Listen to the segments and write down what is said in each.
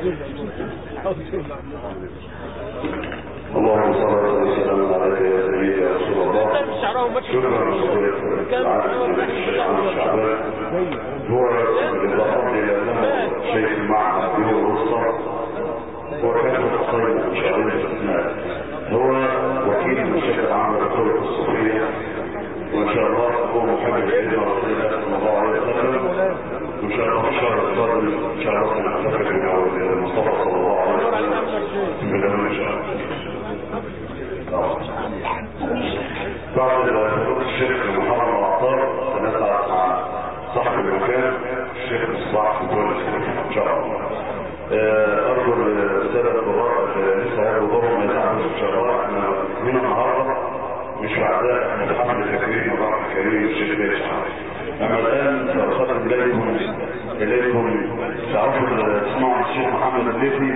اللهم صل وسلم عليك يا سيدي يا رسول الله. شكرا هو بالضبط لأنه شيخ المعنى في الوسطى وكان متصيد مش قادر الاستثناء. هو وكيل الشيخ العام للطرق الصوفية، وإن شاء الله هو محمد سيدنا رسول الله صلى الله عليه وسلم. وإن شاء الله في الشهر القادم إن شاء الله سنحتفل بمولد المصطفى صلى الله عليه وسلم بالأمر إن شاء الله. بعد الشيخ محمد العطار سنسعد مع صاحب المكان الشيخ مصباح بن ان شاء الله. ارجو الساده الضراء لسه هيحضروا ما يزعلوش ان شاء الله. احنا من النهارده مش بعدها احنا بحمل تكريم الله الكريم الشيخ باشا. اما الان فاخذت اليكم تعرفوا تسمعوا الشيخ محمد الليثي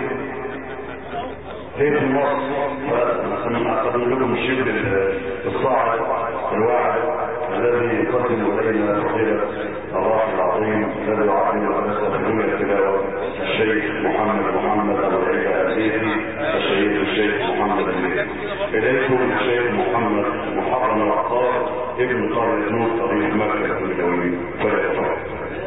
في مصر. فنقدم لكم الشيخ الصاعد الواعد الذي يقدم الينا فضيله الراحل العظيم الذي يعلم ونسى بدون التلاوه الشيخ محمد ابو العيله الليثي الشيخ محمد الليثي. اليكم الشيخ محمد محرم العطار ابن قرية نور طريق مكه المدونين. فليتفضل.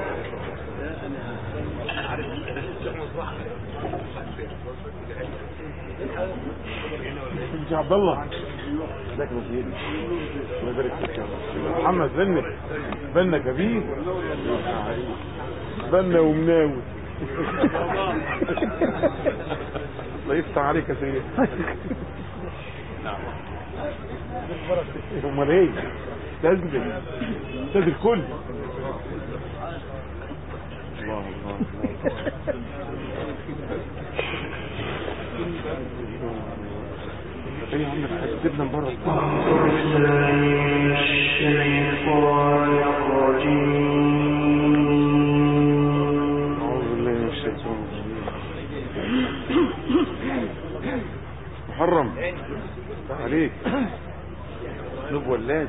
يا عبد الله ازيك يا سيدي؟ الله يبارك فيك. محمد بنا كبير بنا ومناوي. الله يفتح عليك يا سيدي. امال ايه؟ تاز الكل. الله ايه يا عم هتجيبنا من بره. الشيطان الرجيم. اعوذ بالله من الشيطان الرجيم. محرم عليك نوب ولاد.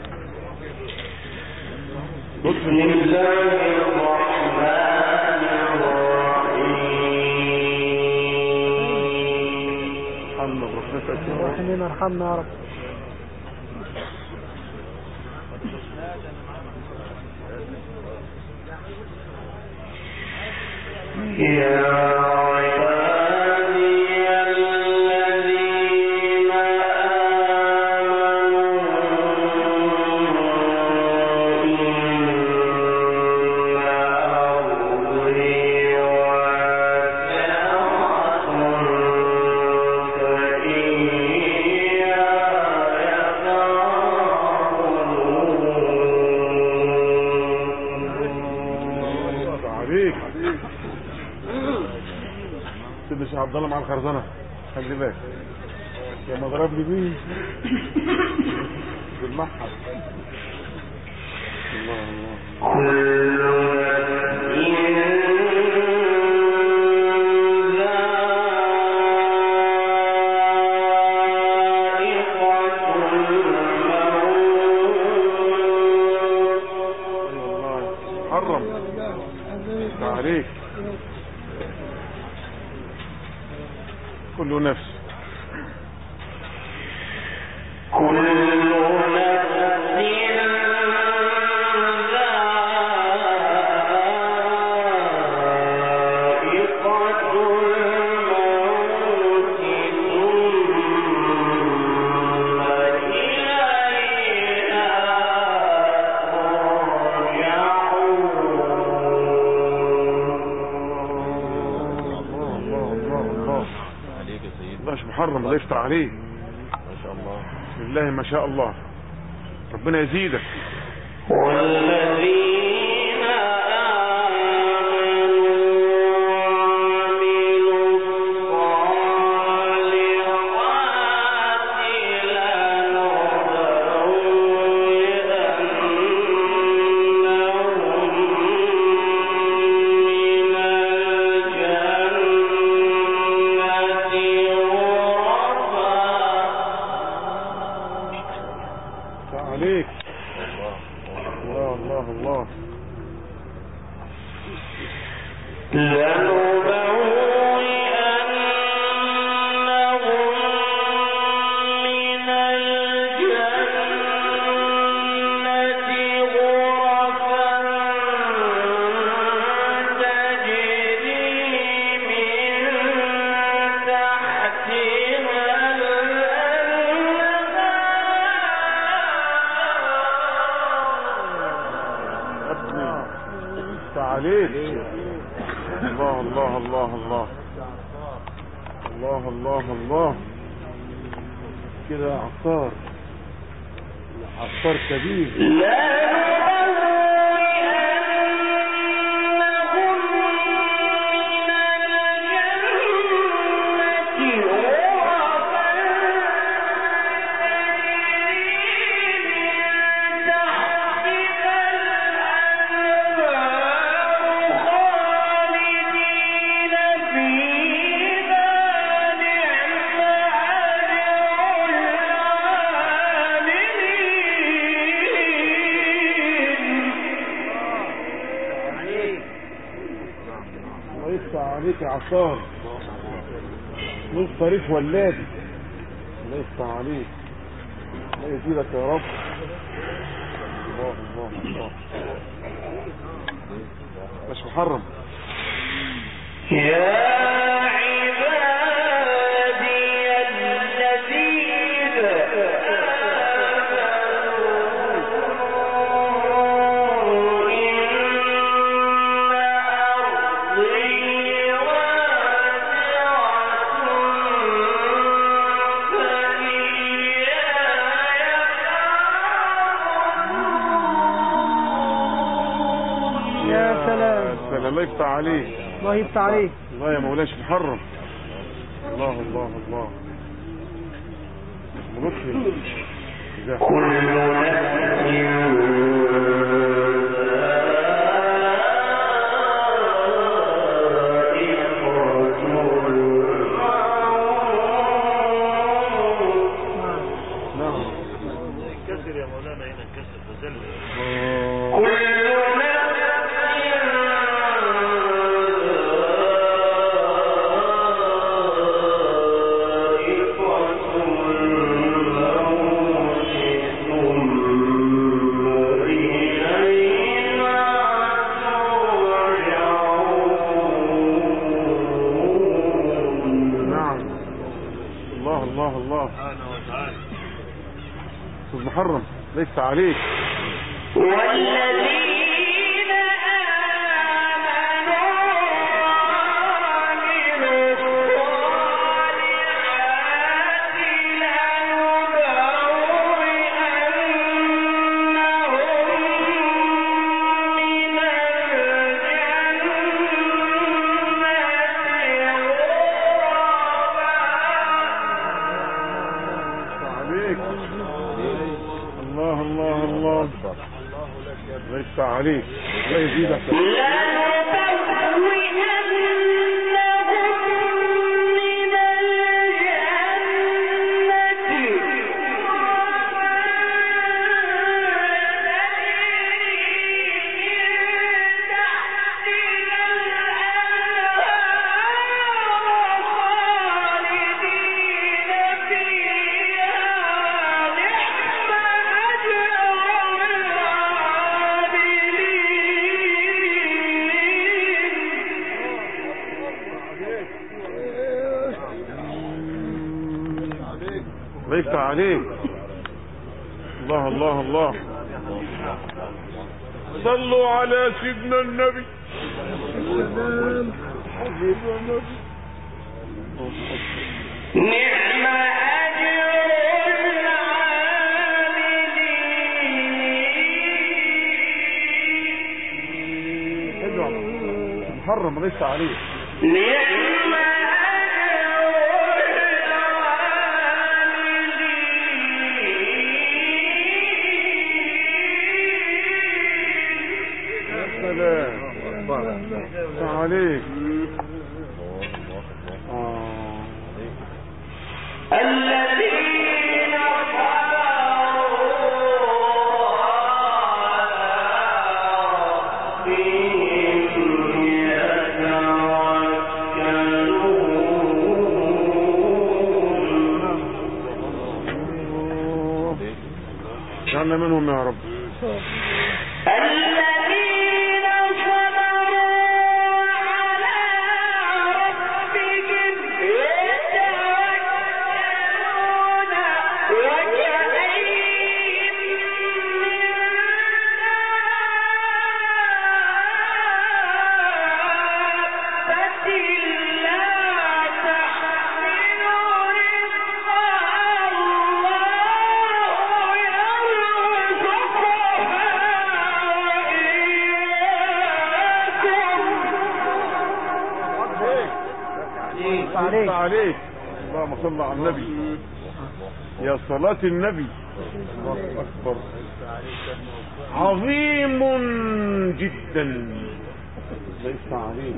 بسم الله الرحمن الرحيم. ارحمنا يا رب. يا عبد الله مع الخرزانه خلي بالك يا مضرب لي مين بالمحر. الله حرم عليك كل نفس محرم. الله يفتح عليك ما شاء الله. بسم الله ما شاء الله. ربنا يزيدك. والذين آمنوا وعملوا الصالحات عليك. الله الله الله. الله الله الله الله كده عطار كبير. عليك عصار نص طريق ولادي. الله يفتح عليك، الله يزيدك يا رب. الله الله الله مش محرم. يا عبادي الذين الله يفتح عليك، الله يفتح عليك. الله يا مولاش محرم. الله الله الله مغفر. كل نعم كسر يا مولانا هنا كسر تزل. محرم ليس عليك. والذين آمنوا وعملوا الصالحات ليس عليك. الله يزيدك. ليس عليك. الله الله الله. صلوا على سيدنا النبي. حبيبنا النبي. نعم أجر العاملين. ادعو محرم ليس عليك. نعم عليك. الذين اجعلنا منهم يا رب. عليك. اللهم صل على النبي. يا صلاة النبي. الله أكبر. عظيم جدا. ليس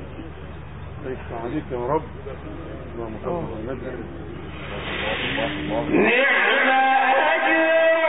عليك يا رب. اللهم صل على النبي. نعم أجر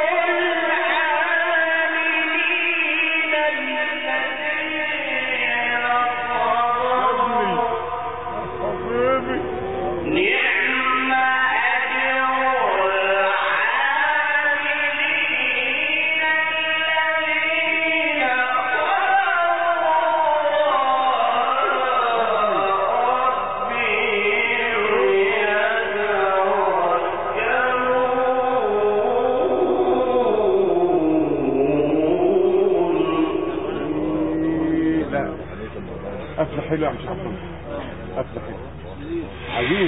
أفلح حلو يا مش عفوا. أفلح حلو عزيز.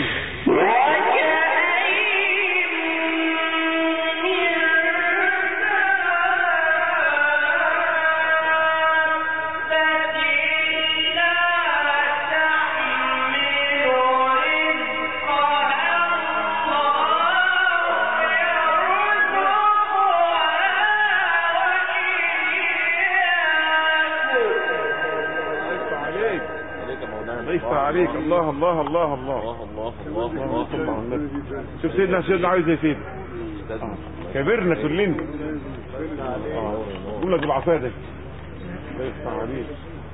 ليس عليك. الله الله الله الله الله الله الله. شوف سيدنا عايز يا سيدي. كبرنا كلنا. قول لك بالعصايه دي. ليس عليك.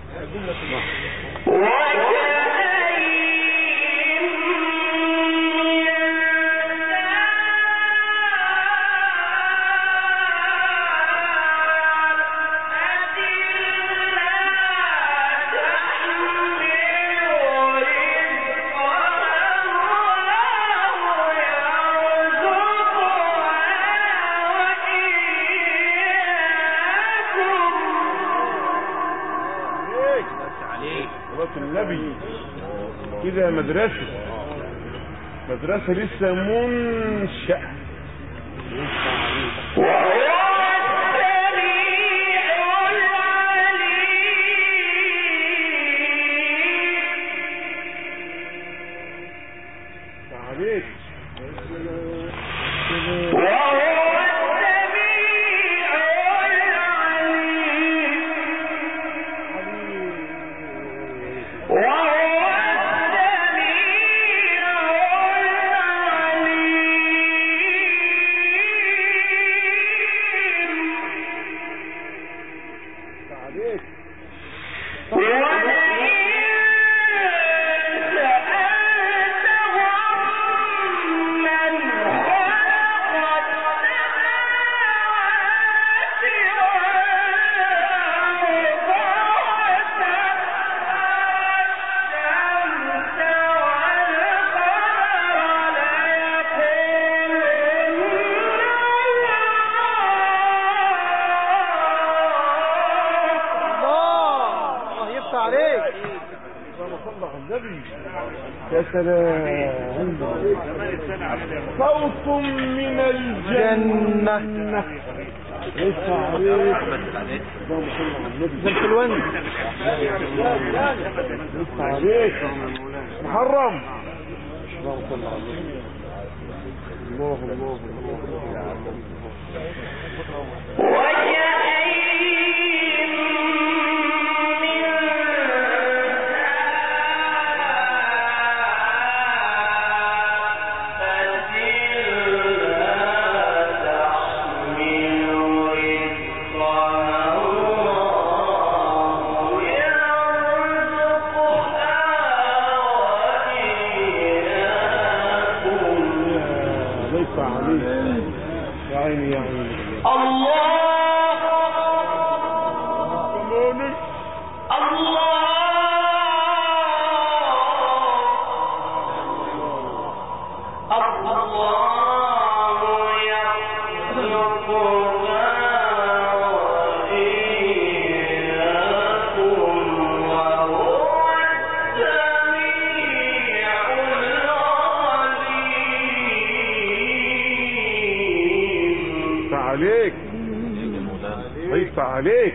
النبي كده مدرسة لسه منشأة. عليك. يا سلام. صوت من الجنة. ليس عليك. اللهم صل على النبي. زلف الوند. ليس عليك. محرم. اللهم صل على النبي. الله الله يا عيني يا عيني. عليك. ليس عليك.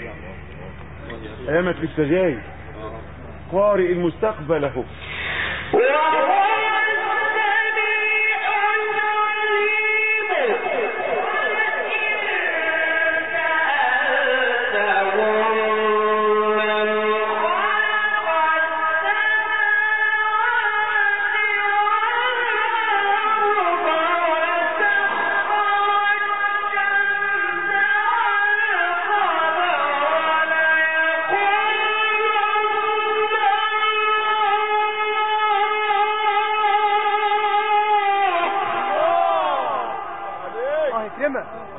ايامك لسه جاي. قارئ المستقبل اهو.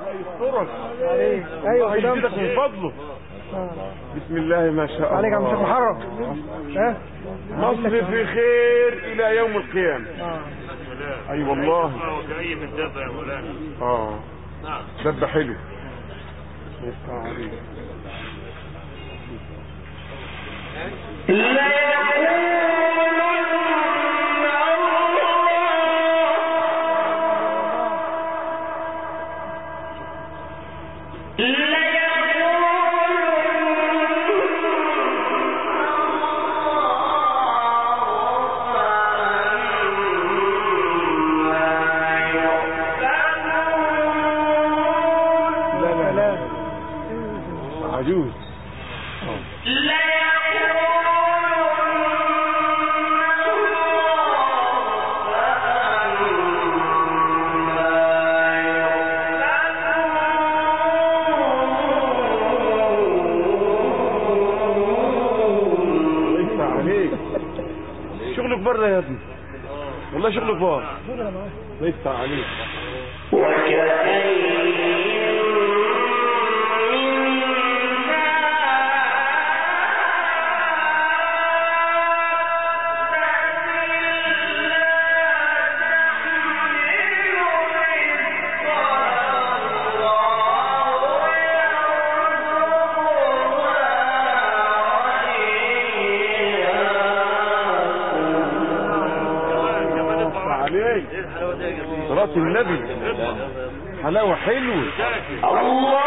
يسترك. ايوه يزيدك من فضله. بسم الله ما شاء الله. عليك يا مشيخ محرم. مصر في خير الى يوم القيامه. اي والله. جاي من دابه يا مولانا. نعم. دبه حلو. يفتح عليك. عجوز. شغلك بره يا ابني. والله شغلك بره. الله يفتح عليك. صلاة النبي حلاوة حلوة. الله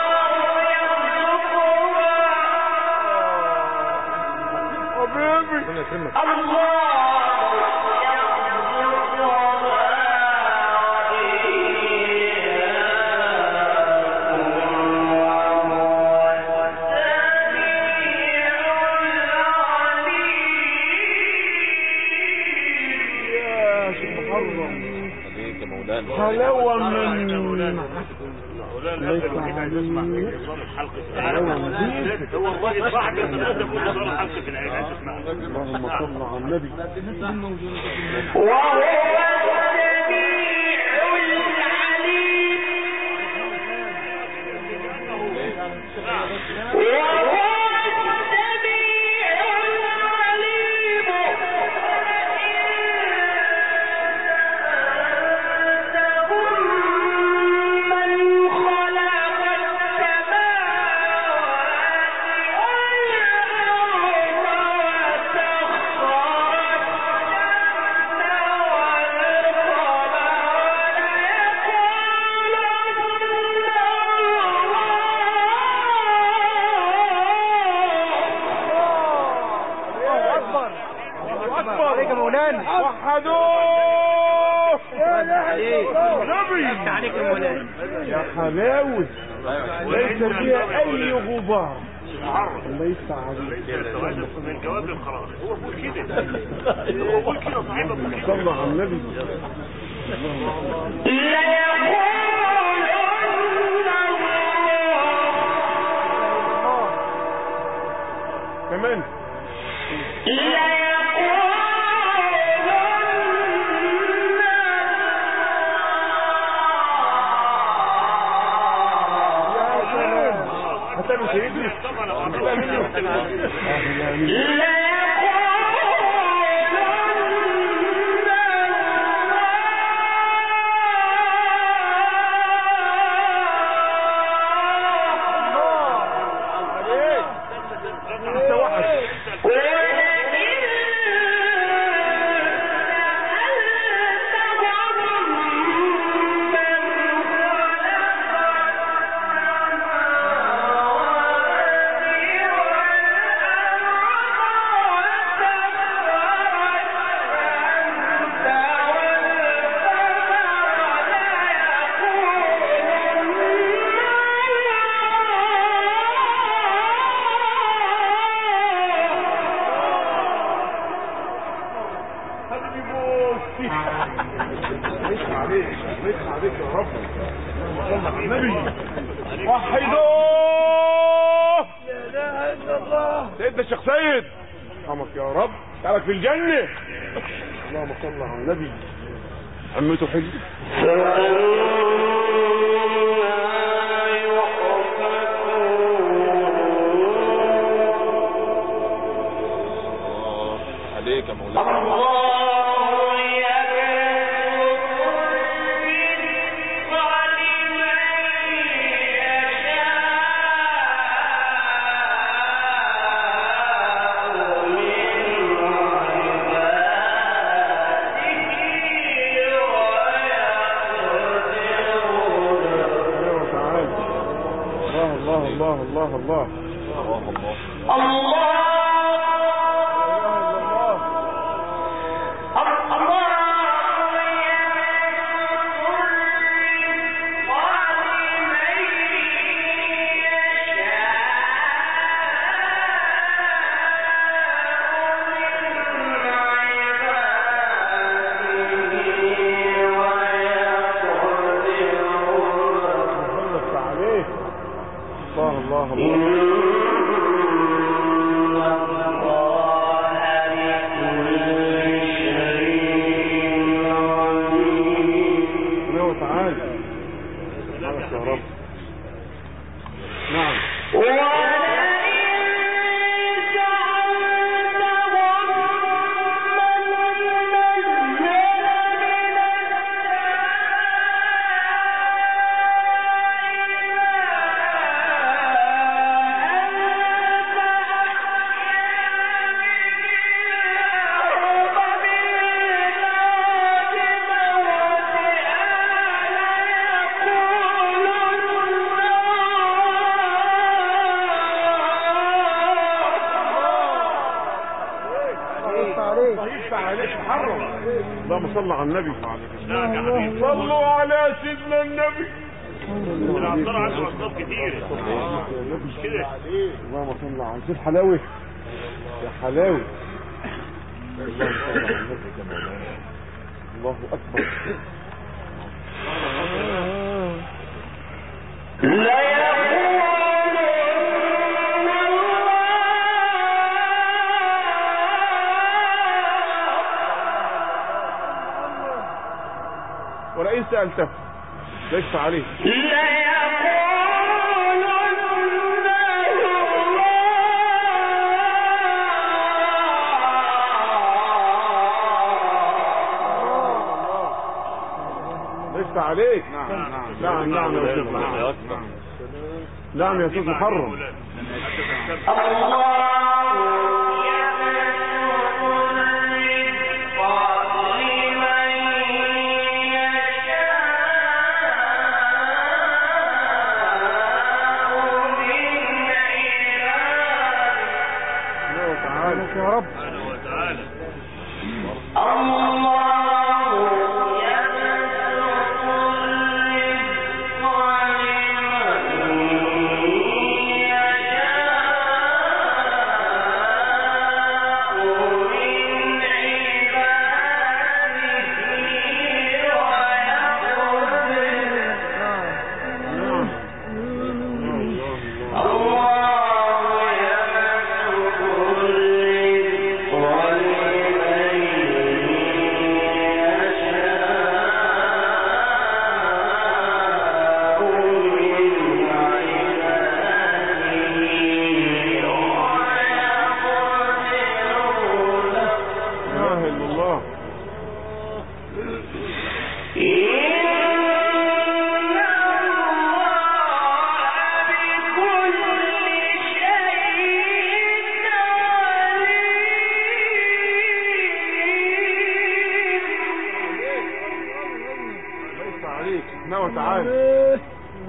حلاوة من مولانا نسمع الحلقة هو الراجل صاحب يتقدم وصار حلقة العيلات اسمع. اللهم صل على النبي. وهو السميع العليم. وحدوه يا حلاوة ليس فيها اي غبار. الله يفتح عليك. من جواب القرار هو بيقول كده. هو بيقول كده صحيح. صلى على النبي. كمان هتعمل سيدي عليك يا رب. النبي وحدوه. لا اله الا الله. سيدنا الشيخ سيد رحمك يا رب. تعالك في الجنة. اللهم صل على النبي. عمته حلو. اللهم صل على النبي. صلوا على سيدنا النبي. العطار عنده أصناف كتير مش كده. اللهم صل على سيد حلاوي يا حلاوي. اللهم صل على النبي. الله أكبر. ولئن سألته ليس عليه ليس عليك. نعم نعم يا أستاذ محرم. نعم يا أستاذ محرم. يا رب وتعالى وتعالى.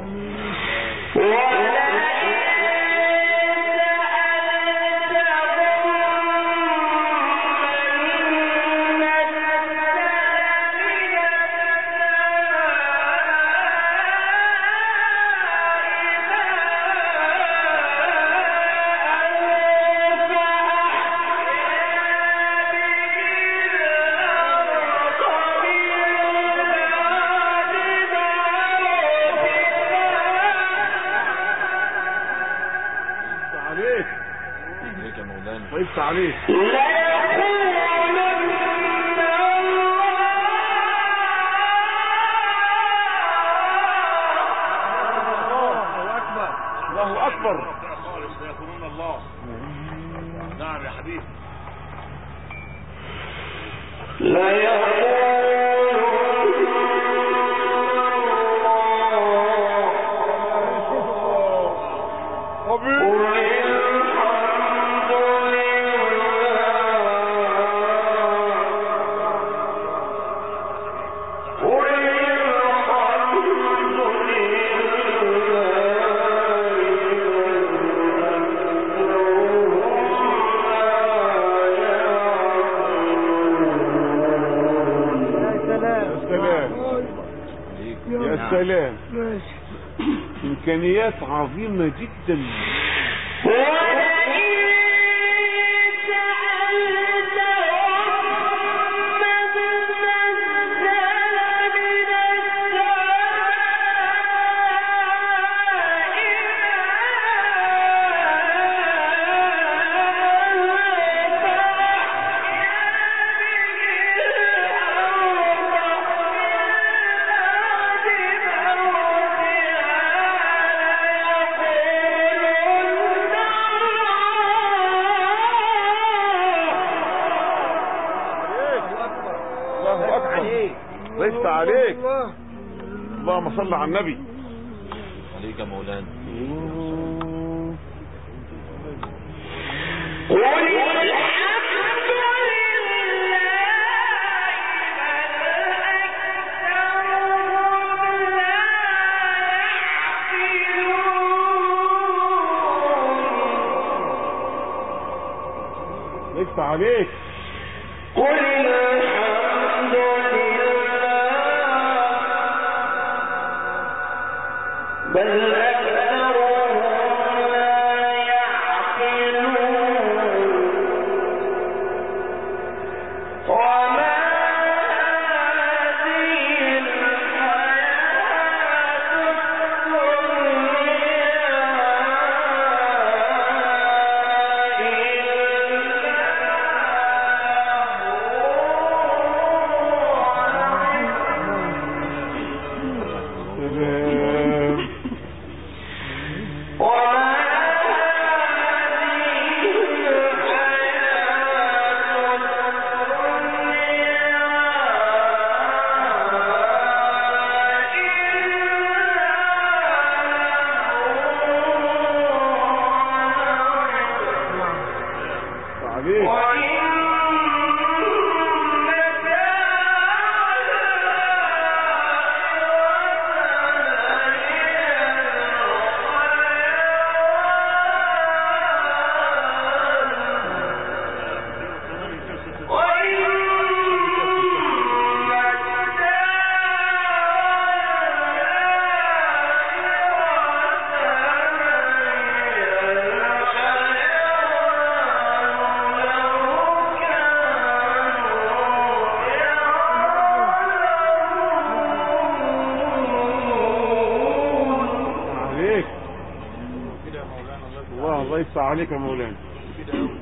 وقفت عليه الله أكبر خالص يقولون الله. نعم يا حبيبي. سلام يا سلام، ماشي. امكانيات عظيمة جدا. ليس عليك. اللهم صل على النبي. عليك يا مولانا. ليس عليك. بل أكثرهم لا يعقلون وما هذه الحياة الله يفتح عليك يا مولانا.